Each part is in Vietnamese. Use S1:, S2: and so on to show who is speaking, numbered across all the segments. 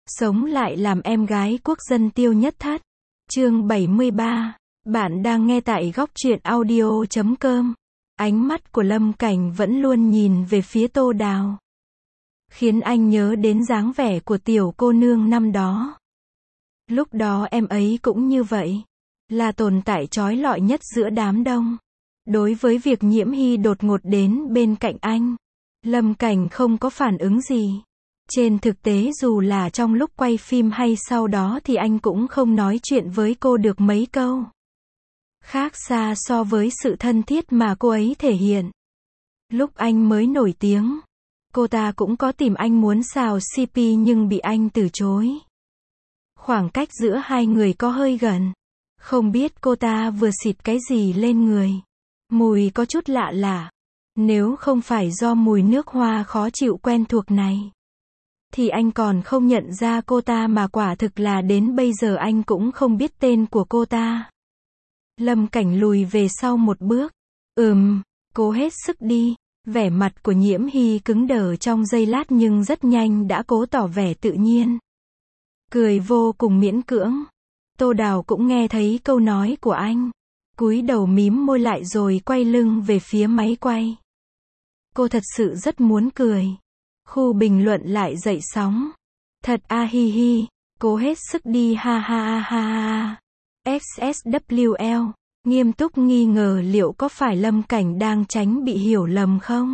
S1: Sống lại làm em gái quốc dân Tiêu Nhất Thất. Chương 73. Bạn đang nghe tại góc truyện audio.com. Ánh mắt của Lâm Cảnh vẫn luôn nhìn về phía Tô Đào, khiến anh nhớ đến dáng vẻ của tiểu cô nương năm đó. Lúc đó em ấy cũng như vậy, là tồn tại chói lọi nhất giữa đám đông. Đối với việc Nhiễm Hy đột ngột đến bên cạnh anh, Lâm Cảnh không có phản ứng gì. Trên thực tế dù là trong lúc quay phim hay sau đó thì anh cũng không nói chuyện với cô được mấy câu. Khác xa so với sự thân thiết mà cô ấy thể hiện. Lúc anh mới nổi tiếng, cô ta cũng có tìm anh muốn xào CP nhưng bị anh từ chối. Khoảng cách giữa hai người có hơi gần. Không biết cô ta vừa xịt cái gì lên người. Mùi có chút lạ lạ. Nếu không phải do mùi nước hoa khó chịu quen thuộc này, thì anh còn không nhận ra cô ta, mà quả thực là đến bây giờ anh cũng không biết tên của cô ta. Lâm Cảnh lùi về sau một bước. Cố hết sức đi. Vẻ mặt của Nhiễm Hy cứng đờ trong giây lát nhưng rất nhanh đã cố tỏ vẻ tự nhiên. Cười vô cùng miễn cưỡng. Tô Đào cũng nghe thấy câu nói của anh. Cúi đầu mím môi lại rồi quay lưng về phía máy quay. Cô thật sự rất muốn cười. Khu bình luận lại dậy sóng. Thật a hi hi. Cố hết sức đi ha ha ha ha. XSWL. Nghiêm túc nghi ngờ liệu có phải Lâm Cảnh đang tránh bị hiểu lầm không?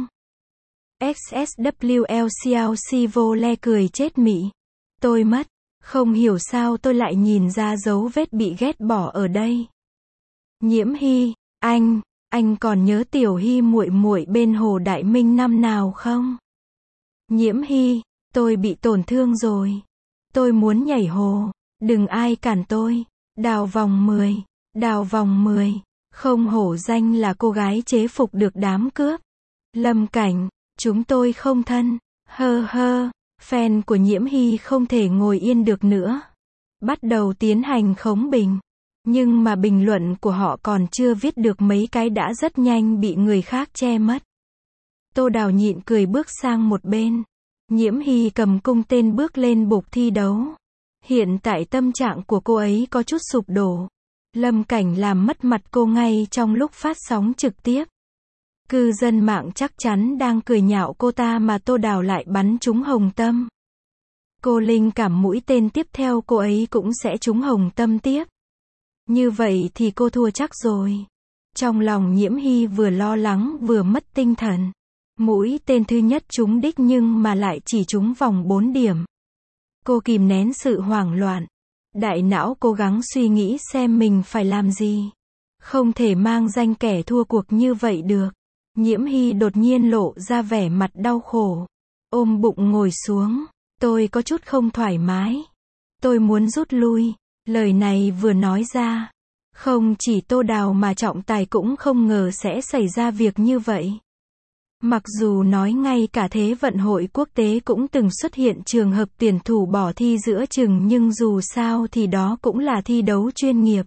S1: XSWL CLC vô le cười chết mị. Tôi mất. Không hiểu sao tôi lại nhìn ra dấu vết bị ghét bỏ ở đây. Nhiễm Hy, anh còn nhớ Tiểu Hy muội muội bên Hồ Đại Minh năm nào không? Nhiễm Hy, tôi bị tổn thương rồi. Tôi muốn nhảy hồ, đừng ai cản tôi. Đào vòng 10, đào vòng 10. Không hổ danh là cô gái chế phục được đám cướp. Lâm Cảnh, chúng tôi không thân. Hơ. Fan của Nhiễm Hy không thể ngồi yên được nữa. Bắt đầu tiến hành khống bình. Nhưng mà bình luận của họ còn chưa viết được mấy cái đã rất nhanh bị người khác che mất. Tô Đào nhịn cười bước sang một bên. Nhiễm Hy cầm cung tên bước lên bục thi đấu. Hiện tại tâm trạng của cô ấy có chút sụp đổ. Lâm Cảnh làm mất mặt cô ngay trong lúc phát sóng trực tiếp. Cư dân mạng chắc chắn đang cười nhạo cô ta mà Tô Đào lại bắn trúng hồng tâm. Cô linh cảm mũi tên tiếp theo cô ấy cũng sẽ trúng hồng tâm tiếp. Như vậy thì cô thua chắc rồi. Trong lòng Nhiễm Hy vừa lo lắng vừa mất tinh thần. Mũi tên thứ nhất trúng đích nhưng mà lại chỉ trúng vòng 4 điểm. Cô kìm nén sự hoảng loạn. Đại não cố gắng suy nghĩ xem mình phải làm gì. Không thể mang danh kẻ thua cuộc như vậy được. Nhiễm Hy đột nhiên lộ ra vẻ mặt đau khổ. Ôm bụng ngồi xuống. Tôi có chút không thoải mái. Tôi muốn rút lui. Lời này vừa nói ra, không chỉ Tô Đào mà trọng tài cũng không ngờ sẽ xảy ra việc như vậy. Mặc dù nói ngay cả Thế vận hội quốc tế cũng từng xuất hiện trường hợp tuyển thủ bỏ thi giữa chừng nhưng dù sao thì đó cũng là thi đấu chuyên nghiệp.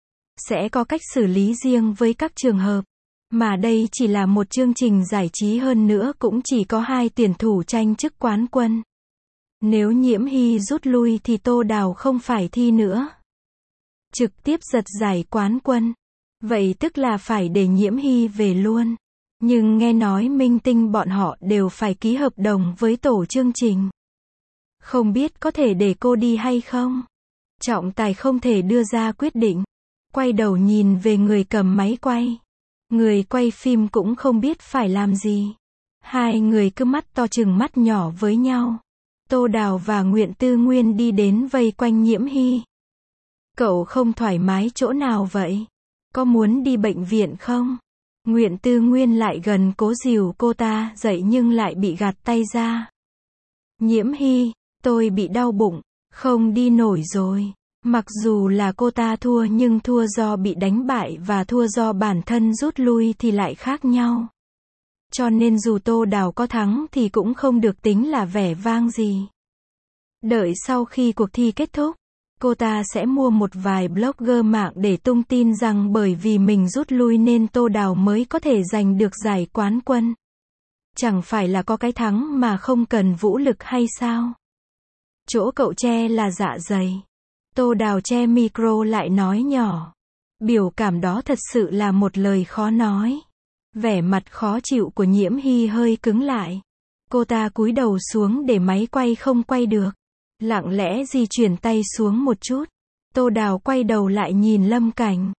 S1: Sẽ có cách xử lý riêng với các trường hợp. Mà đây chỉ là một chương trình giải trí, hơn nữa cũng chỉ có 2 tuyển thủ tranh chức quán quân. Nếu Nhiễm Hy rút lui thì Tô Đào không phải thi nữa, trực tiếp giật giải quán quân. Vậy tức là phải để Nhiễm Hy về luôn. Nhưng nghe nói minh tinh bọn họ đều phải ký hợp đồng với tổ chương trình. Không biết có thể để cô đi hay không? Trọng tài không thể đưa ra quyết định. Quay đầu nhìn về người cầm máy quay. Người quay phim cũng không biết phải làm gì. Hai người cứ mắt to chừng mắt nhỏ với nhau. Tô Đào và Nguyễn Tư Nguyên đi đến vây quanh Nhiễm Hy. Cậu không thoải mái chỗ nào vậy? Có muốn đi bệnh viện không? Nguyễn Tư Nguyên lại gần cố dìu cô ta dậy nhưng lại bị gạt tay ra. Nhiễm Hy, tôi bị đau bụng, không đi nổi rồi. Mặc dù là cô ta thua nhưng thua do bị đánh bại và thua do bản thân rút lui thì lại khác nhau. Cho nên dù Tô Đào có thắng thì cũng không được tính là vẻ vang gì. Đợi sau khi cuộc thi kết thúc, cô ta sẽ mua một vài blogger mạng để tung tin rằng bởi vì mình rút lui nên Tô Đào mới có thể giành được giải quán quân. Chẳng phải là có cái thắng mà không cần vũ lực hay sao? Chỗ cậu che là dạ dày. Tô Đào che micro lại nói nhỏ. Biểu cảm đó thật sự là một lời khó nói. Vẻ mặt khó chịu của Nhiễm Hy hơi cứng lại. Cô ta cúi đầu xuống để máy quay không quay được. Lặng lẽ di chuyển tay xuống một chút. Tô Đào quay đầu lại nhìn Lâm Cảnh.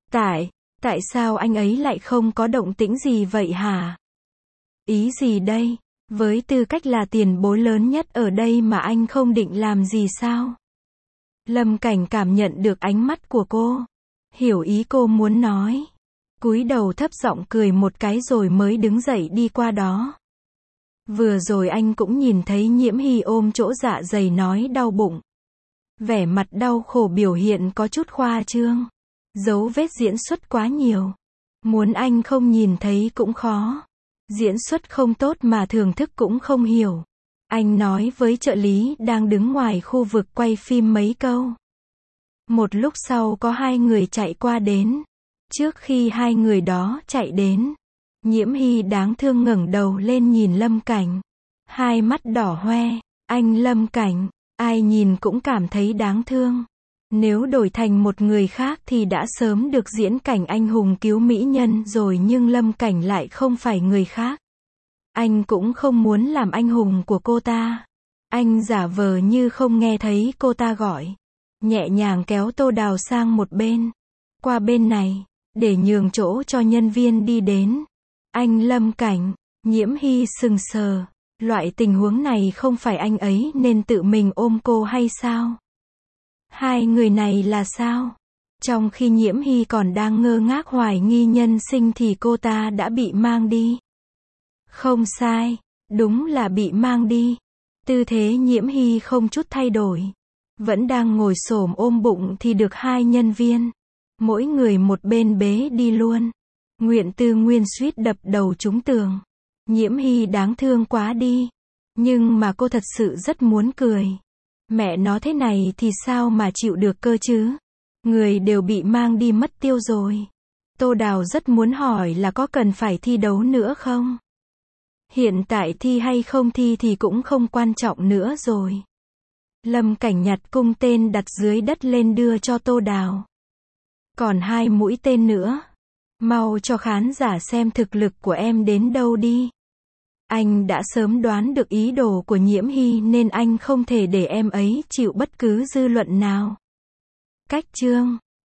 S1: Tại sao anh ấy lại không có động tĩnh gì vậy hả? Ý gì đây? Với tư cách là tiền bối lớn nhất ở đây mà anh không định làm gì sao? Lâm Cảnh cảm nhận được ánh mắt của cô. Hiểu ý cô muốn nói. Cúi đầu thấp giọng cười một cái rồi mới đứng dậy đi qua đó. Vừa rồi anh cũng nhìn thấy Nhiễm Hy ôm chỗ dạ dày nói đau bụng. Vẻ mặt đau khổ biểu hiện có chút khoa trương. Dấu vết diễn xuất quá nhiều. Muốn anh không nhìn thấy cũng khó. Diễn xuất không tốt mà thưởng thức cũng không hiểu. Anh nói với trợ lý đang đứng ngoài khu vực quay phim mấy câu. Một lúc sau có hai người chạy qua đến. Trước khi hai người đó chạy đến, Nhiễm Hy đáng thương ngẩng đầu lên nhìn Lâm Cảnh. Hai mắt đỏ hoe. Anh Lâm Cảnh, ai nhìn cũng cảm thấy đáng thương. Nếu đổi thành một người khác thì đã sớm được diễn cảnh anh hùng cứu mỹ nhân rồi, nhưng Lâm Cảnh lại không phải người khác. Anh cũng không muốn làm anh hùng của cô ta. Anh giả vờ như không nghe thấy cô ta gọi. Nhẹ nhàng kéo Tô Đào sang một bên. Qua bên này, để nhường chỗ cho nhân viên đi đến. Anh Lâm Cảnh, Nhiễm Hy sừng sờ. Loại tình huống này không phải anh ấy nên tự mình ôm cô hay sao? Hai người này là sao? Trong khi Nhiễm Hy còn đang ngơ ngác hoài nghi nhân sinh thì cô ta đã bị mang đi. Không sai, đúng là bị mang đi. Tư thế Nhiễm Hy không chút thay đổi. Vẫn đang ngồi xổm ôm bụng thì được hai nhân viên. Mỗi người một bên bế đi luôn. Nguyện Tư Nguyên suýt đập đầu trúng tường. Nhiễm Hy đáng thương quá đi. Nhưng mà cô thật sự rất muốn cười. Mẹ nó thế này thì sao mà chịu được cơ chứ? Người đều bị mang đi mất tiêu rồi. Tô Đào rất muốn hỏi là có cần phải thi đấu nữa không? Hiện tại thi hay không thi thì cũng không quan trọng nữa rồi. Lâm Cảnh nhặt cung tên đặt dưới đất lên đưa cho Tô Đào. Còn 2 mũi tên nữa. Mau cho khán giả xem thực lực của em đến đâu đi. Anh đã sớm đoán được ý đồ của Nhiễm Hy nên anh không thể để em ấy chịu bất cứ dư luận nào. Cách chương